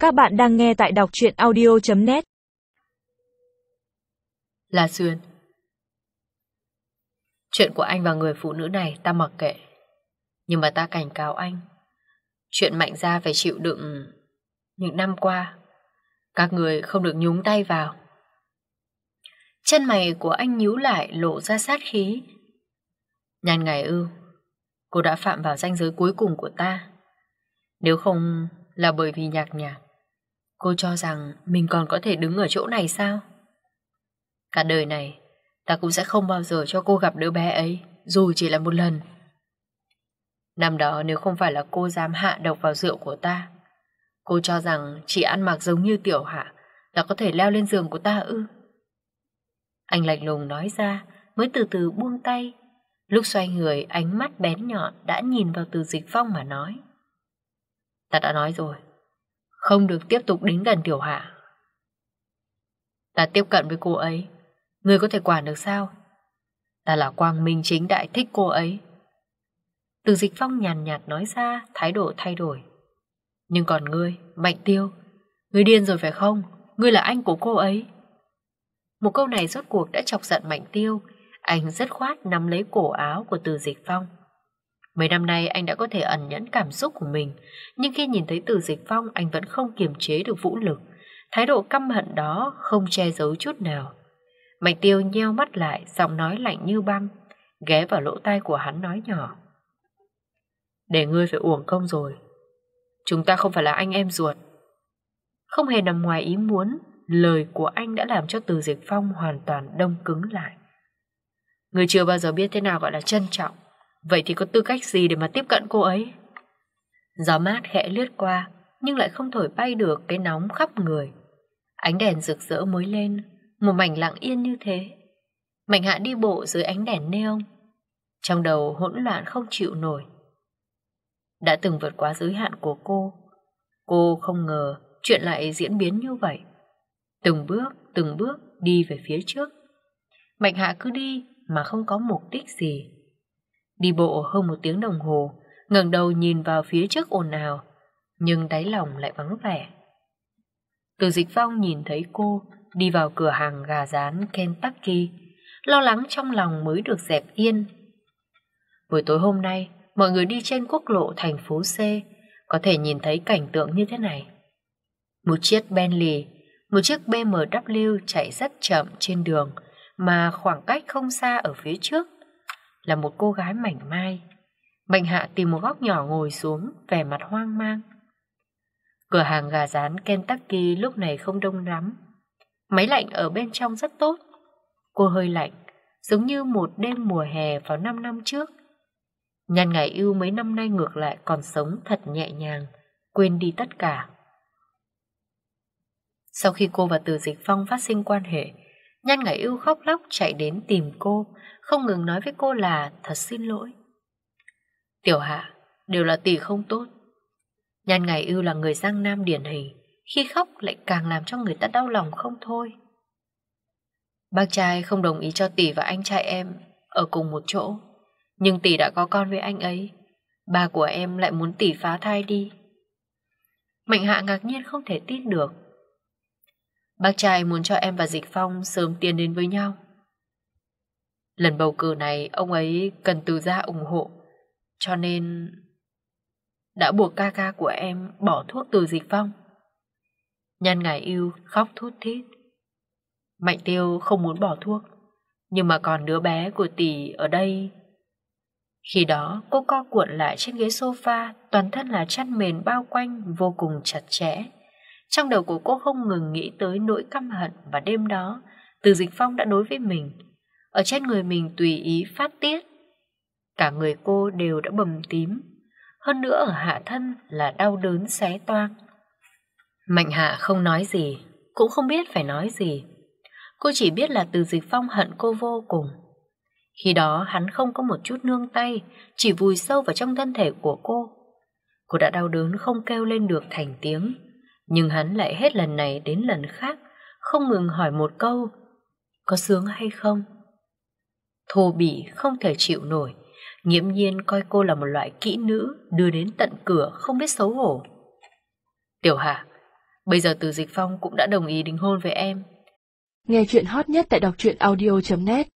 Các bạn đang nghe tại đọc truyện audio.net. La Xuyên, chuyện của anh và người phụ nữ này ta mặc kệ. Nhưng mà ta cảnh cáo anh, chuyện Mạnh gia phải chịu đựng những năm qua, các người không được nhúng tay vào. Chân mày của anh nhíu lại lộ ra sát khí. Nhan Ngải Ưu, cô đã phạm vào ranh giới cuối cùng của ta. Nếu không là bởi vì Nhạc Nhạc, cô cho rằng mình còn có thể đứng ở chỗ này sao? Cả đời này ta cũng sẽ không bao giờ cho cô gặp đứa bé ấy, dù chỉ là một lần. Năm đó nếu không phải là cô dám hạ độc vào rượu của ta, cô cho rằng chỉ ăn mặc giống như Tiểu Hạ là có thể leo lên giường của ta ư? Anh lạnh lùng nói ra, mới từ từ buông tay. Lúc xoay người, ánh mắt bén nhọn đã nhìn vào Từ Dịch Phong mà nói: Ta đã nói rồi, không được tiếp tục đến gần Tiểu Hạ. Ta tiếp cận với cô ấy, ngươi có thể quản được sao? Ta là quang minh chính đại thích cô ấy. Từ Dịch Phong nhàn nhạt nói ra, thái độ thay đổi. Nhưng còn ngươi, Mạnh Tiêu, ngươi điên rồi phải không? Ngươi là anh của cô ấy. Một câu này rốt cuộc đã chọc giận Mạnh Tiêu. Anh dứt khoát nắm lấy cổ áo của Từ Dịch Phong. Mấy năm nay anh đã có thể ẩn nhẫn cảm xúc của mình, nhưng khi nhìn thấy Từ Dịch Phong, anh vẫn không kiềm chế được vũ lực. Thái độ căm hận đó không che giấu chút nào. Mạnh Tiêu nheo mắt lại, giọng nói lạnh như băng, ghé vào lỗ tai của hắn nói nhỏ: Để ngươi phải uổng công rồi. Chúng ta không phải là anh em ruột. Không hề nằm ngoài ý muốn, lời của anh đã làm cho Từ Dịch Phong hoàn toàn đông cứng lại. Ngươi chưa bao giờ biết thế nào gọi là trân trọng, vậy thì có tư cách gì để mà tiếp cận cô ấy? Gió mát khẽ lướt qua, nhưng lại không thổi bay được cái nóng khắp người. Ánh đèn rực rỡ mới lên, một mảnh lặng yên như thế. Mạnh Hạ đi bộ dưới ánh đèn neon, trong đầu hỗn loạn không chịu nổi. Đã từng vượt quá giới hạn của cô không ngờ chuyện lại diễn biến như vậy. Từng bước đi về phía trước. Mạnh Hạ cứ đi mà không có mục đích gì. Đi bộ hơn 1 tiếng đồng hồ, ngẩng đầu nhìn vào phía trước ồn ào, nhưng đáy lòng lại vắng vẻ. Từ Dịch Phong nhìn thấy cô đi vào cửa hàng gà rán Kentucky, lo lắng trong lòng mới được dẹp yên. Buổi tối hôm nay, mọi người đi trên quốc lộ thành phố C có thể nhìn thấy cảnh tượng như thế này. Một chiếc Bentley, một chiếc BMW chạy rất chậm trên đường, mà khoảng cách không xa ở phía trước là một cô gái mảnh mai. Mạnh Hạ tìm một góc nhỏ ngồi xuống, vẻ mặt hoang mang. Cửa hàng gà rán Kentucky lúc này không đông lắm. Máy lạnh ở bên trong rất tốt. Cô hơi lạnh, giống như một đêm mùa hè vào 5 năm trước. Nhan Ngải Ưu mấy năm nay ngược lại còn sống thật nhẹ nhàng, quên đi tất cả. Sau khi cô và Từ Dịch Phong phát sinh quan hệ, Nhan Ngải Ưu khóc lóc chạy đến tìm cô, không ngừng nói với cô là thật xin lỗi. Tiểu Hạ, đều là tỷ không tốt. Nhan Ngải Ưu là người Giang Nam điển hình, khi khóc lại càng làm cho người ta đau lòng không thôi. Bác trai không đồng ý cho tỷ và anh trai em ở cùng một chỗ, nhưng tỷ đã có con với anh ấy. Ba của em lại muốn tỷ phá thai đi. Mạnh Hạ ngạc nhiên không thể tin được. Bác trai muốn cho em và Dịch Phong sớm tiến đến với nhau. Lần bầu cử này ông ấy cần Từ gia ủng hộ, cho nên đã buộc ca ca của em bỏ thuốc Từ Dịch Phong. Nhan Ngải Ưu khóc thút thít. Mạnh Tiêu không muốn bỏ thuốc, nhưng mà còn đứa bé của tỷ ở đây. Khi đó cô co cuộn lại trên ghế sofa, toàn thân là chăn mền bao quanh vô cùng chặt chẽ. Trong đầu của cô không ngừng nghĩ tới nỗi căm hận và đêm đó Từ Dịch Phong đã đối với mình, ở trên người mình tùy ý phát tiết. Cả người cô đều đã bầm tím, hơn nữa ở hạ thân là đau đớn xé toang. Mạnh Hạ không nói gì, cũng không biết phải nói gì. Cô chỉ biết là Từ Dịch Phong hận cô vô cùng. Khi đó hắn không có một chút nương tay, chỉ vùi sâu vào trong thân thể của cô. Cô đã đau đớn không kêu lên được thành tiếng, nhưng hắn lại hết lần này đến lần khác không ngừng hỏi một câu: có sướng hay không? Thô bỉ không thể chịu nổi, nghiễm nhiên coi cô là một loại kỹ nữ đưa đến tận cửa không biết xấu hổ. Tiểu Hạ, Bây giờ Từ Dịch Phong cũng đã đồng ý đính hôn với em. Nghe chuyện hot nhất tại đọc truyện audio.net